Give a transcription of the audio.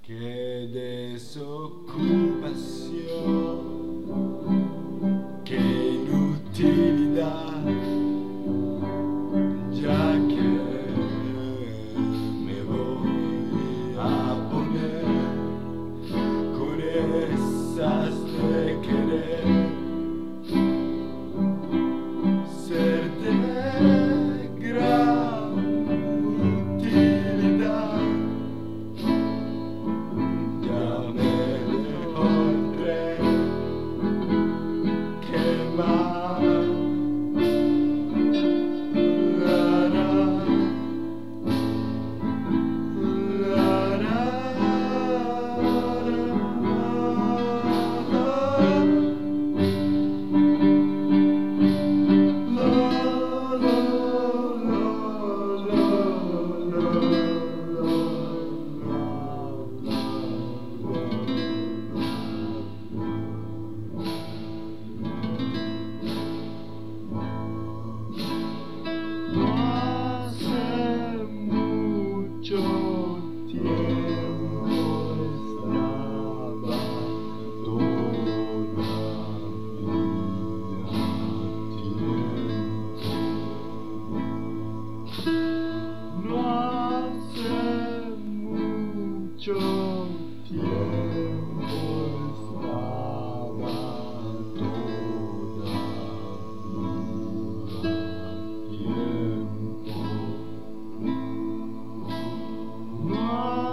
Qué desocupación, qué inutilidad, ya que me voy a poner con esas de querer ser de gran utilidad. Ya me dejó el tren, ¿qué más? Mucho tiempo estaba todavía tiempo. No